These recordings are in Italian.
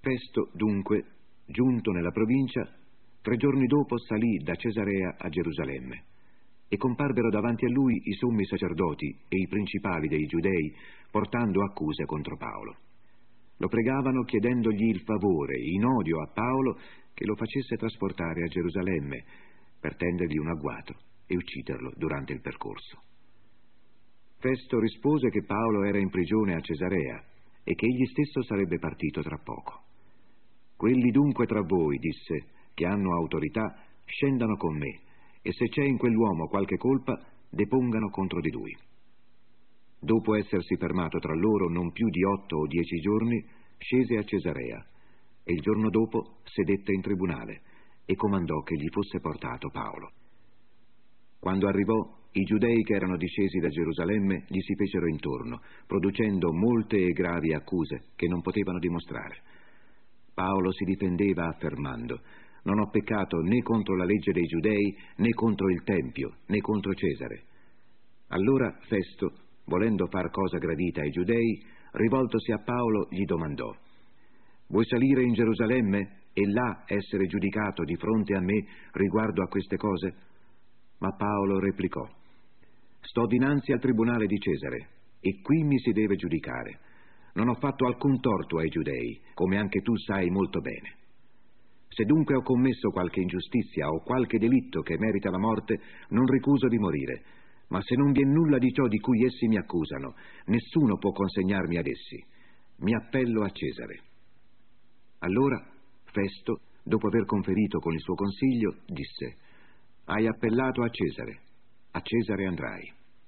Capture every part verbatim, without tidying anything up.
Festo, dunque, giunto nella provincia, tre giorni dopo salì da Cesarea a Gerusalemme, e comparvero davanti a lui i sommi sacerdoti e i principali dei giudei, portando accuse contro Paolo. Lo pregavano chiedendogli il favore, in odio a Paolo, che lo facesse trasportare a Gerusalemme, per tendergli un agguato e ucciderlo durante il percorso. Festo rispose che Paolo era in prigione a Cesarea e che egli stesso sarebbe partito tra poco. Quelli dunque tra voi, disse, che hanno autorità, scendano con me, e se c'è in quell'uomo qualche colpa, depongano contro di lui. Dopo essersi fermato tra loro non più di otto o dieci giorni, scese a Cesarea, e il giorno dopo sedette in tribunale e comandò che gli fosse portato Paolo. Quando arrivò, i giudei che erano discesi da Gerusalemme gli si fecero intorno, producendo molte e gravi accuse che non potevano dimostrare. Paolo si difendeva affermando: non ho peccato né contro la legge dei giudei, né contro il Tempio, né contro Cesare. Allora Festo, volendo far cosa gradita ai giudei, rivoltosi a Paolo, gli domandò: vuoi salire in Gerusalemme e là essere giudicato di fronte a me riguardo a queste cose? Ma Paolo replicò: sto dinanzi al tribunale di Cesare, e qui mi si deve giudicare. Non ho fatto alcun torto ai giudei, come anche tu sai molto bene. Se dunque ho commesso qualche ingiustizia o qualche delitto che merita la morte, non ricuso di morire, ma se non vi è nulla di ciò di cui essi mi accusano, nessuno può consegnarmi ad essi. Mi appello a Cesare. Allora Festo, dopo aver conferito con il suo consiglio, disse: hai appellato a Cesare, a Cesare andrai.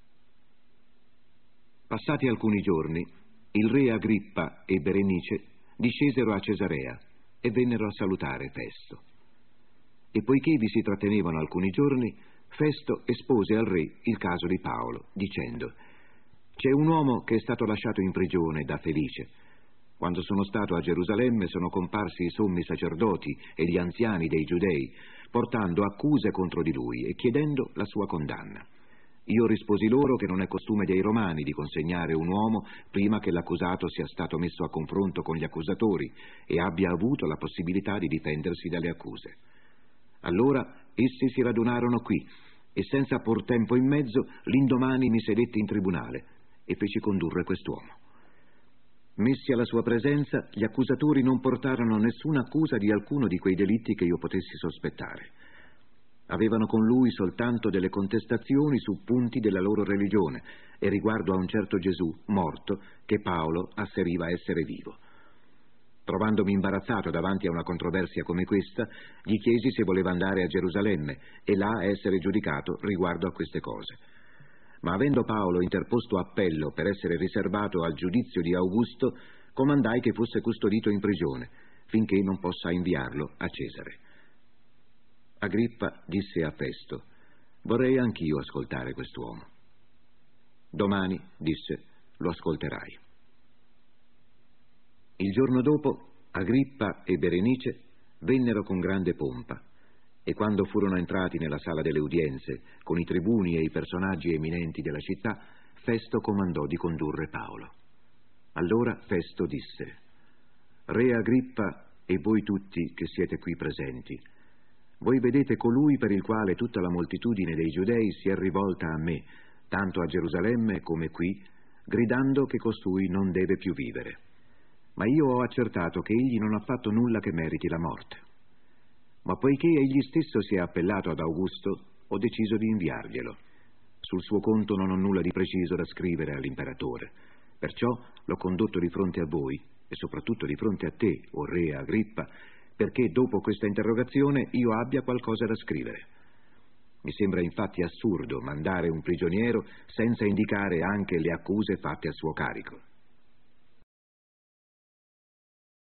Passati alcuni giorni, il re Agrippa e Berenice discesero a Cesarea e vennero a salutare Festo. E poiché vi si trattenevano alcuni giorni, Festo espose al re il caso di Paolo, dicendo: c'è un uomo che è stato lasciato in prigione da Felice. Quando sono stato a Gerusalemme sono comparsi i sommi sacerdoti e gli anziani dei giudei, portando accuse contro di lui e chiedendo la sua condanna. Io risposi loro che non è costume dei romani di consegnare un uomo prima che l'accusato sia stato messo a confronto con gli accusatori e abbia avuto la possibilità di difendersi dalle accuse. Allora essi si radunarono qui e senza por tempo in mezzo l'indomani mi sedetti in tribunale e feci condurre quest'uomo. Messi alla sua presenza, gli accusatori non portarono nessuna accusa di alcuno di quei delitti che io potessi sospettare. Avevano con lui soltanto delle contestazioni su punti della loro religione e riguardo a un certo Gesù morto che Paolo asseriva essere vivo. Trovandomi imbarazzato davanti a una controversia come questa, gli chiesi se voleva andare a Gerusalemme e là essere giudicato riguardo a queste cose. Ma avendo Paolo interposto appello per essere riservato al giudizio di Augusto, comandai che fosse custodito in prigione, finché non possa inviarlo a Cesare. Agrippa disse a Festo: vorrei anch'io ascoltare quest'uomo. Domani, disse, lo ascolterai. Il giorno dopo Agrippa e Berenice vennero con grande pompa, e quando furono entrati nella sala delle udienze con i tribuni e i personaggi eminenti della città, Festo comandò di condurre Paolo. Allora Festo disse: Re Agrippa e voi tutti che siete qui presenti, voi vedete colui per il quale tutta la moltitudine dei giudei si è rivolta a me, tanto a Gerusalemme come qui, gridando che costui non deve più vivere. Ma io ho accertato che egli non ha fatto nulla che meriti la morte. Ma poiché egli stesso si è appellato ad Augusto, ho deciso di inviarglielo. Sul suo conto non ho nulla di preciso da scrivere all'imperatore, perciò l'ho condotto di fronte a voi, e soprattutto di fronte a te, o re Agrippa, perché dopo questa interrogazione io abbia qualcosa da scrivere. Mi sembra infatti assurdo mandare un prigioniero senza indicare anche le accuse fatte a suo carico.